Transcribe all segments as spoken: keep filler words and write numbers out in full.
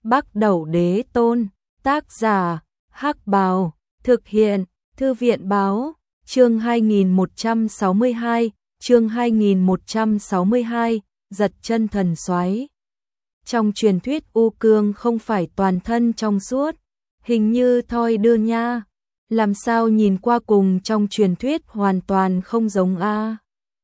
Bắc Đẩu Đế Tôn, tác giả, Hắc Bào, thực hiện, Thư viện Báo, chương hai nghìn một trăm sáu mươi hai, chương hai nghìn một trăm sáu mươi hai, giật chân thần soái. Trong truyền thuyết U Cương không phải toàn thân trong suốt, hình như thoi đưa nha, làm sao nhìn qua cùng trong truyền thuyết hoàn toàn không giống a.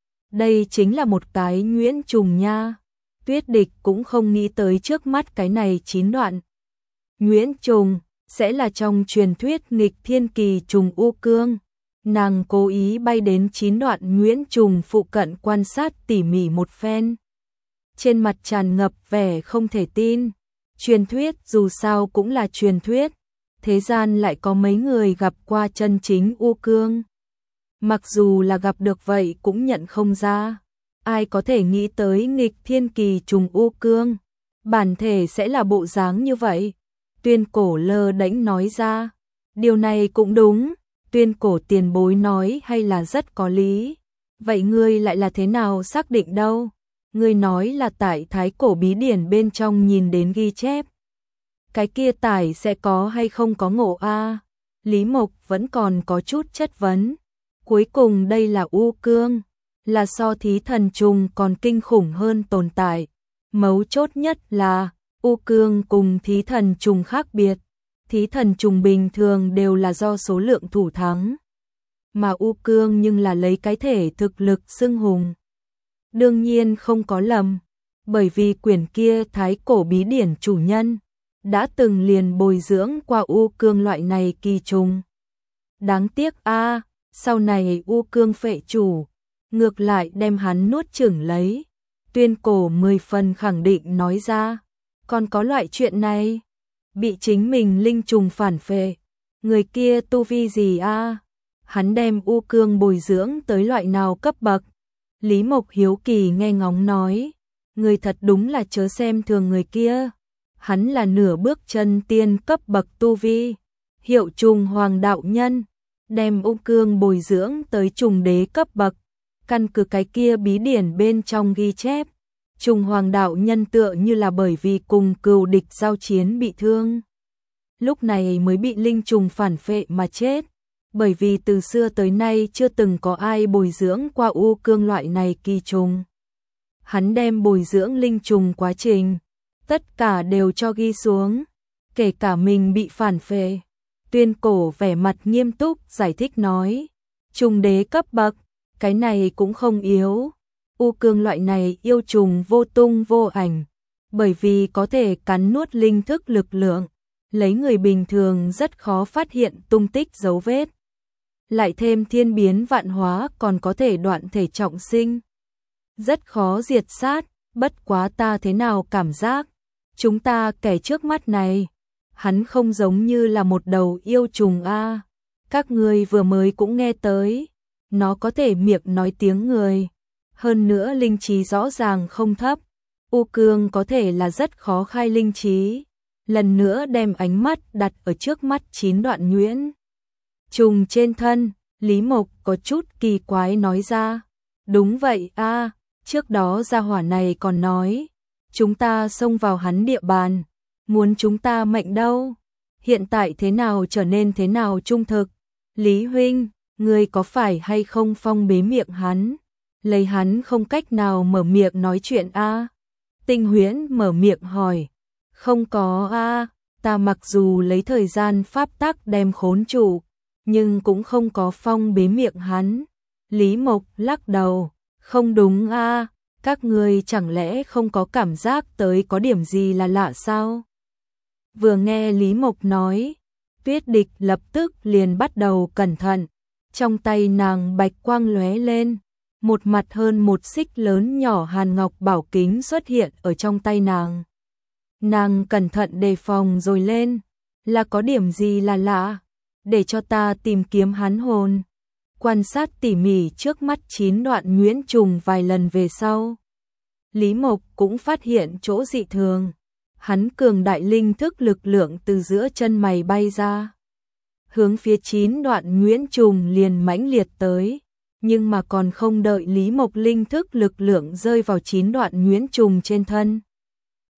Đây chính là một cái nhuyễn trùng nha. Tuyết Địch cũng không nghĩ tới trước mắt cái này chín đoạn nhuyễn trùng sẽ là trong truyền thuyết nghịch thiên kỳ trùng U Cương. Nàng cố ý bay đến chín đoạn nhuyễn trùng phụ cận quan sát tỉ mỉ một phen. Trên mặt tràn ngập vẻ không thể tin. Truyền thuyết dù sao cũng là truyền thuyết, thế gian lại có mấy người gặp qua chân chính U Cương. Mặc dù là gặp được vậy cũng nhận không ra. Ai có thể nghĩ tới nghịch thiên kỳ trùng U Cương, bản thể sẽ là bộ dáng như vậy. Tuyên Cổ lơ đễnh nói ra. Điều này cũng đúng, Tuyên Cổ tiền bối nói hay là rất có lý. Vậy ngươi lại là thế nào xác định đâu? Ngươi nói là tại Thái Cổ bí điển bên trong nhìn đến ghi chép. Cái kia tải sẽ có hay không có ngộ a? Lý Mộc vẫn còn có chút chất vấn. Cuối cùng đây là U Cương, là so thí thần trùng còn kinh khủng hơn tồn tại. Mấu chốt nhất là U Cương cùng thí thần trùng khác biệt. Thí thần trùng bình thường đều là do số lượng thủ thắng, mà U Cương nhưng là lấy cái thể thực lực xưng hùng. Đương nhiên không có lầm, bởi vì quyển kia Thái Cổ bí điển chủ nhân đã từng liền bồi dưỡng qua U Cương loại này kỳ trùng. Đáng tiếc a, sau này U Cương phệ chủ, ngược lại đem hắn nuốt chửng lấy. Tuyên Cổ mười phần khẳng định nói ra. Còn có loại chuyện này? Bị chính mình linh trùng phản phệ. Người kia tu vi gì a? Hắn đem U Cương bồi dưỡng tới loại nào cấp bậc? Lý Mộc hiếu kỳ nghe ngóng nói. Người thật đúng là chớ xem thường người kia. Hắn là nửa bước chân tiên cấp bậc tu vi. Hiệu trùng hoàng đạo nhân. Đem U Cương bồi dưỡng tới trùng đế cấp bậc. Căn cứ cái kia bí điển bên trong ghi chép, trùng hoàng đạo nhân tựa như là bởi vì cùng cừu địch giao chiến bị thương, lúc này mới bị linh trùng phản phệ mà chết. Bởi vì từ xưa tới nay chưa từng có ai bồi dưỡng qua U Cương loại này kỳ trùng. Hắn đem bồi dưỡng linh trùng quá trình, tất cả đều cho ghi xuống, kể cả mình bị phản phệ. Tuyên Cổ vẻ mặt nghiêm túc giải thích nói, trùng đế cấp bậc, cái này cũng không yếu. U Cương loại này yêu trùng vô tung vô ảnh, bởi vì có thể cắn nuốt linh thức lực lượng, lấy người bình thường rất khó phát hiện tung tích dấu vết. Lại thêm thiên biến vạn hóa còn có thể đoạn thể trọng sinh, rất khó diệt sát. Bất quá ta thế nào cảm giác, chúng ta kẻ trước mắt này, hắn không giống như là một đầu yêu trùng a. Các ngươi vừa mới cũng nghe tới, nó có thể miệng nói tiếng người, hơn nữa linh trí rõ ràng không thấp. U Cương có thể là rất khó khai linh trí. Lần nữa đem ánh mắt đặt ở trước mắt chín đoạn nhuyễn trùng trên thân, Lý Mộc có chút kỳ quái nói ra. Đúng vậy a, trước đó gia hỏa này còn nói, chúng ta xông vào hắn địa bàn, muốn chúng ta mệnh đâu. Hiện tại thế nào trở nên thế nào trung thực? Lý huynh, ngươi có phải hay không phong bế miệng hắn, lấy hắn không cách nào mở miệng nói chuyện a? Tinh Huyễn mở miệng hỏi. Không có a, ta mặc dù lấy thời gian pháp tắc đem khốn trụ, nhưng cũng không có phong bế miệng hắn. Lý Mộc lắc đầu. Không đúng a, các ngươi chẳng lẽ không có cảm giác tới có điểm gì là lạ sao? Vừa nghe Lý Mộc nói, Tuyết Địch lập tức liền bắt đầu cẩn thận. Trong tay nàng bạch quang lóe lên, một mặt hơn một xích lớn nhỏ hàn ngọc bảo kính xuất hiện ở trong tay nàng. Nàng cẩn thận đề phòng rồi lên, là có điểm gì là lạ, để cho ta tìm kiếm hắn hồn. Quan sát tỉ mỉ trước mắt chín đoạn nhuyễn trùng vài lần về sau, Lý Mộc cũng phát hiện chỗ dị thường. Hắn cường đại linh thức lực lượng từ giữa chân mày bay ra, hướng phía chín đoạn nhuyễn trùng liền mãnh liệt tới. Nhưng mà còn không đợi Lý Mộc linh thức lực lượng rơi vào chín đoạn nhuyễn trùng trên thân,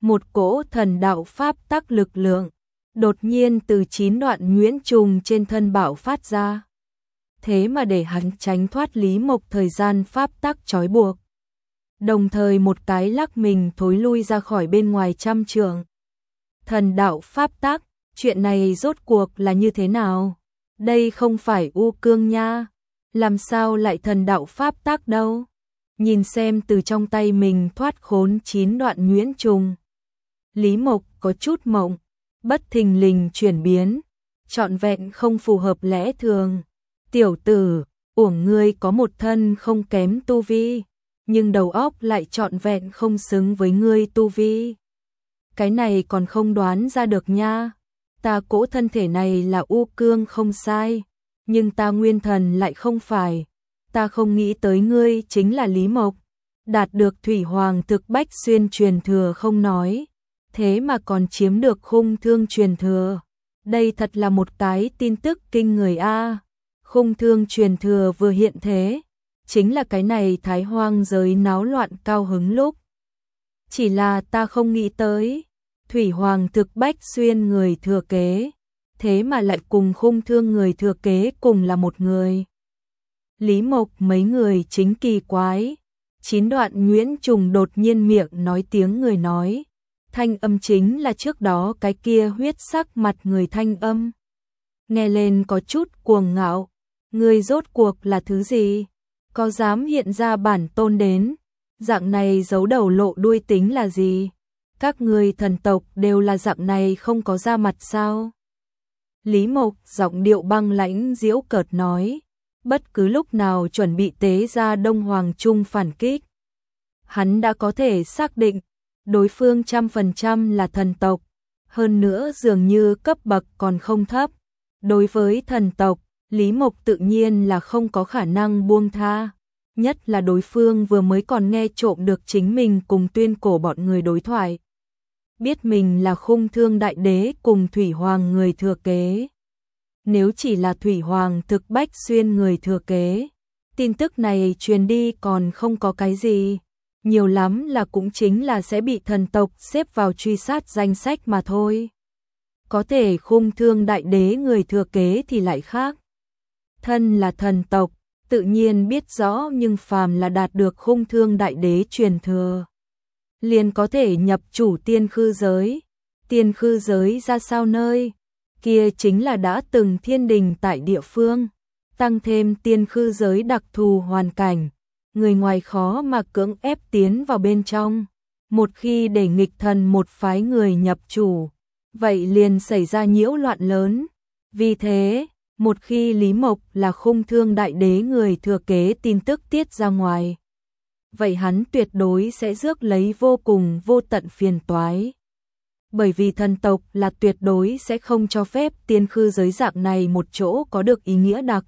một cỗ thần đạo pháp tắc lực lượng đột nhiên từ chín đoạn nhuyễn trùng trên thân bạo phát ra. Thế mà để hắn tránh thoát Lý Mộc thời gian pháp tắc trói buộc. Đồng thời một cái lắc mình thối lui ra khỏi bên ngoài trăm trượng. Thần đạo pháp tắc, chuyện này rốt cuộc là như thế nào? Đây không phải U Cương nha, làm sao lại thần đạo pháp tắc đâu? Nhìn xem từ trong tay mình thoát khốn chín đoạn nhuyễn trùng. Lý Mộc có chút mộng, bất thình lình chuyển biến, trọn vẹn không phù hợp lẽ thường. Tiểu tử, uổng ngươi có một thân không kém tu vi, nhưng đầu óc lại trọn vẹn không xứng với ngươi tu vi. Cái này còn không đoán ra được nha. Ta cỗ thân thể này là U Cương không sai, nhưng ta nguyên thần lại không phải. Ta không nghĩ tới ngươi chính là Lý Mộc, đạt được Thủy Hoàng thực bách xuyên truyền thừa không nói, thế mà còn chiếm được khung thương truyền thừa. Đây thật là một cái tin tức kinh người a. Khung thương truyền thừa vừa hiện thế, chính là cái này Thái Hoang giới náo loạn cao hứng lúc. Chỉ là ta không nghĩ tới, Thủy Hoàng thực bách xuyên người thừa kế, thế mà lại cùng khung thương người thừa kế cùng là một người. Lý Mộc mấy người chính kỳ quái, chín đoạn nhuyễn trùng đột nhiên miệng nói tiếng người nói, thanh âm chính là trước đó cái kia huyết sắc mặt người thanh âm. Nghe lên có chút cuồng ngạo, người rốt cuộc là thứ gì? Có dám hiện ra bản tôn đến? Dạng này giấu đầu lộ đuôi tính là gì? Các người thần tộc đều là dạng này không có ra mặt sao? Lý Mộc giọng điệu băng lãnh giễu cợt nói, bất cứ lúc nào chuẩn bị tế ra Đông Hoàng Trung phản kích. Hắn đã có thể xác định, đối phương trăm phần trăm là thần tộc, hơn nữa dường như cấp bậc còn không thấp. Đối với thần tộc, Lý Mộc tự nhiên là không có khả năng buông tha, nhất là đối phương vừa mới còn nghe trộm được chính mình cùng Tuyên Cổ bọn người đối thoại. Biết mình là khung thương đại đế cùng Thủy Hoàng người thừa kế. Nếu chỉ là Thủy Hoàng thực bách xuyên người thừa kế, tin tức này truyền đi còn không có cái gì, nhiều lắm là cũng chính là sẽ bị thần tộc xếp vào truy sát danh sách mà thôi. Có thể khung thương đại đế người thừa kế thì lại khác. Thân là thần tộc, tự nhiên biết rõ, nhưng phàm là đạt được khung thương đại đế truyền thừa, liền có thể nhập chủ tiên khư giới. Tiên khư giới ra sao nơi? Kia chính là đã từng thiên đình tại địa phương, tăng thêm tiên khư giới đặc thù hoàn cảnh, người ngoài khó mà cưỡng ép tiến vào bên trong. Một khi để nghịch thần một phái người nhập chủ, vậy liền xảy ra nhiễu loạn lớn. Vì thế, một khi Lý Mộc là khung thương đại đế người thừa kế tin tức tiết ra ngoài, vậy hắn tuyệt đối sẽ rước lấy vô cùng vô tận phiền toái. Bởi vì thần tộc là tuyệt đối sẽ không cho phép tiên khư giới dạng này một chỗ có được ý nghĩa đặc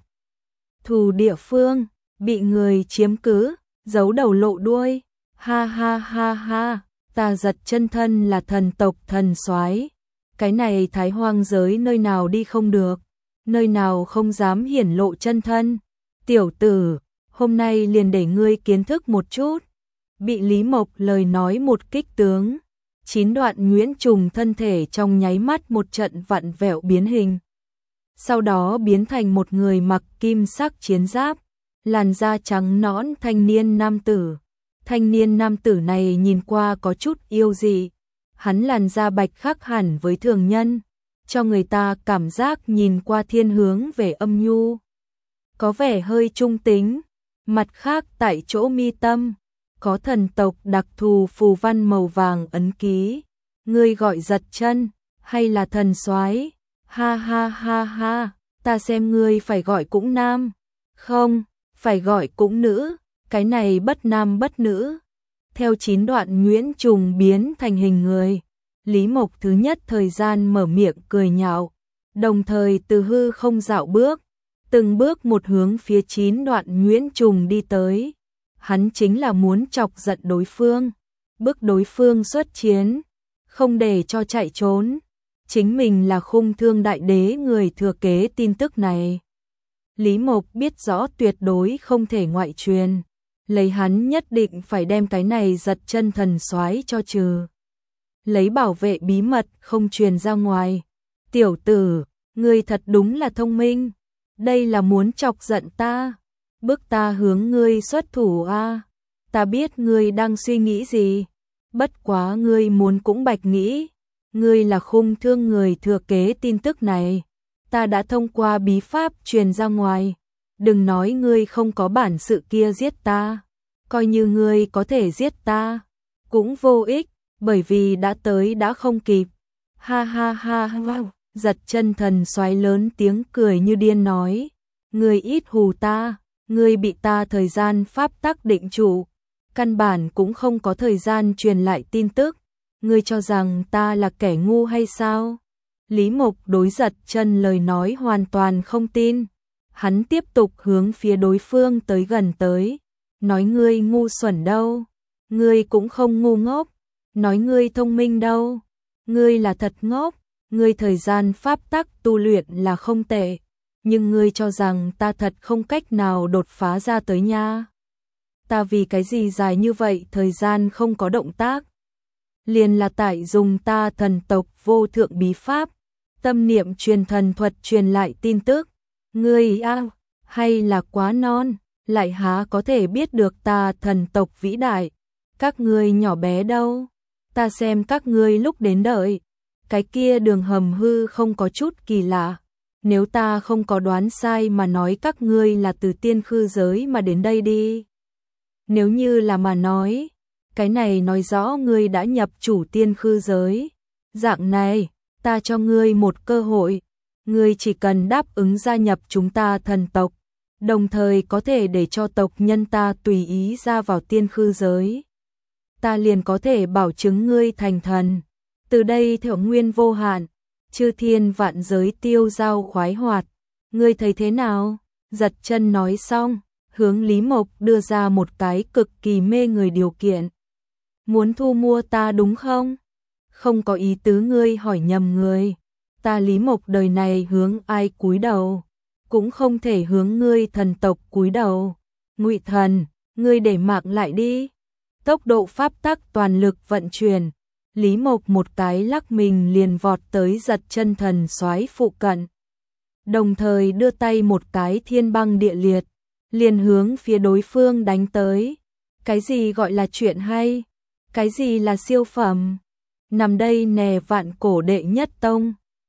thù địa phương, bị người chiếm cứ, giấu đầu lộ đuôi. Ha ha ha ha, ta giật chân thân là thần tộc thần soái, cái này Thái Hoang giới nơi nào đi không được, nơi nào không dám hiển lộ chân thân. Tiểu tử, hôm nay liền để ngươi kiến thức một chút. Bị Lý Mộc lời nói một kích tướng, chín đoạn nhuyễn trùng thân thể trong nháy mắt một trận vặn vẹo biến hình. Sau đó biến thành một người mặc kim sắc chiến giáp, làn da trắng nõn thanh niên nam tử. Thanh niên nam tử này nhìn qua có chút yêu dị, hắn làn da bạch khác hẳn với thường nhân, cho người ta cảm giác nhìn qua thiên hướng về âm nhu, có vẻ hơi trung tính. Mặt khác tại chỗ mi tâm, có thần tộc đặc thù phù văn màu vàng ấn ký. Ngươi gọi giật chân, hay là thần soái? Ha ha ha ha, ta xem ngươi phải gọi cũng nam. Không, phải gọi cũng nữ, cái này bất nam bất nữ. Theo chín đoạn nhuyễn trùng biến thành hình người, Lý Mộc thứ nhất thời gian mở miệng cười nhạo, đồng thời từ hư không dạo bước, từng bước một hướng phía chín đoạn nhuyễn trùng đi tới. Hắn chính là muốn chọc giận đối phương, bức đối phương xuất chiến, không để cho chạy trốn. Chính mình là khung thương đại đế người thừa kế tin tức này, Lý Mộc biết rõ tuyệt đối không thể ngoại truyền, lấy hắn nhất định phải đem cái này giật chân thần soái cho trừ. lấy bảo vệ bí mật không truyền ra ngoài. Tiểu tử, ngươi thật đúng là thông minh, đây là muốn chọc giận ta, bức ta hướng ngươi xuất thủ a. À. Ta biết ngươi đang suy nghĩ gì, bất quá ngươi muốn cũng bạch nghĩ, ngươi là khung thương người thừa kế tin tức này, ta đã thông qua bí pháp truyền ra ngoài, đừng nói ngươi không có bản sự kia giết ta, coi như ngươi có thể giết ta, cũng vô ích, bởi vì đã tới đã không kịp. Ha ha ha ha, Giật Chân thần soái lớn tiếng cười như điên nói, ngươi ít hù ta, ngươi bị ta thời gian pháp tắc định trụ, căn bản cũng không có thời gian truyền lại tin tức, ngươi cho rằng ta là kẻ ngu hay sao? Lý Mộc đối Giật Chân lời nói hoàn toàn không tin, hắn tiếp tục hướng phía đối phương tới gần tới, nói ngươi ngu xuẩn đâu, ngươi cũng không ngu ngốc, nói ngươi thông minh đâu, ngươi là thật ngốc, ngươi thời gian pháp tắc tu luyện là không tệ, nhưng ngươi cho rằng ta thật không cách nào đột phá ra tới nha. Ta vì cái gì dài như vậy thời gian không có động tác? Liền là tại dùng ta thần tộc vô thượng bí pháp, tâm niệm truyền thần thuật truyền lại tin tức, ngươi a, hay là quá non, lại há có thể biết được ta thần tộc vĩ đại, các ngươi nhỏ bé đâu, ta xem các ngươi lúc đến đợi, cái kia đường hầm hư không có chút kỳ lạ, nếu ta không có đoán sai mà nói các ngươi là từ tiên khư giới mà đến đây đi. Nếu như là mà nói, cái này nói rõ ngươi đã nhập chủ tiên khư giới, dạng này, ta cho ngươi một cơ hội, ngươi chỉ cần đáp ứng gia nhập chúng ta thần tộc, đồng thời có thể để cho tộc nhân ta tùy ý ra vào tiên khư giới. Ta liền có thể bảo chứng ngươi thành thần, từ đây thượng nguyên vô hạn, chư thiên vạn giới tiêu giao khoái hoạt, ngươi thấy thế nào? Giật Chân nói xong, hướng Lý Mộc đưa ra một cái cực kỳ mê người điều kiện. Muốn thu mua ta đúng không? Không có ý tứ, ngươi hỏi nhầm người. Ta Lý Mộc đời này hướng ai cúi đầu, cũng không thể hướng ngươi thần tộc cúi đầu. Ngụy Thần, ngươi để mạng lại đi. Tốc độ pháp tắc toàn lực vận chuyển, Lý Mộc một cái lắc mình liền vọt tới Giật Chân thần soái phụ cận. Đồng thời đưa tay một cái thiên băng địa liệt, liền hướng phía đối phương đánh tới. Cái gì gọi là chuyện hay? Cái gì là siêu phẩm? Nằm đây nè vạn cổ đệ nhất tông.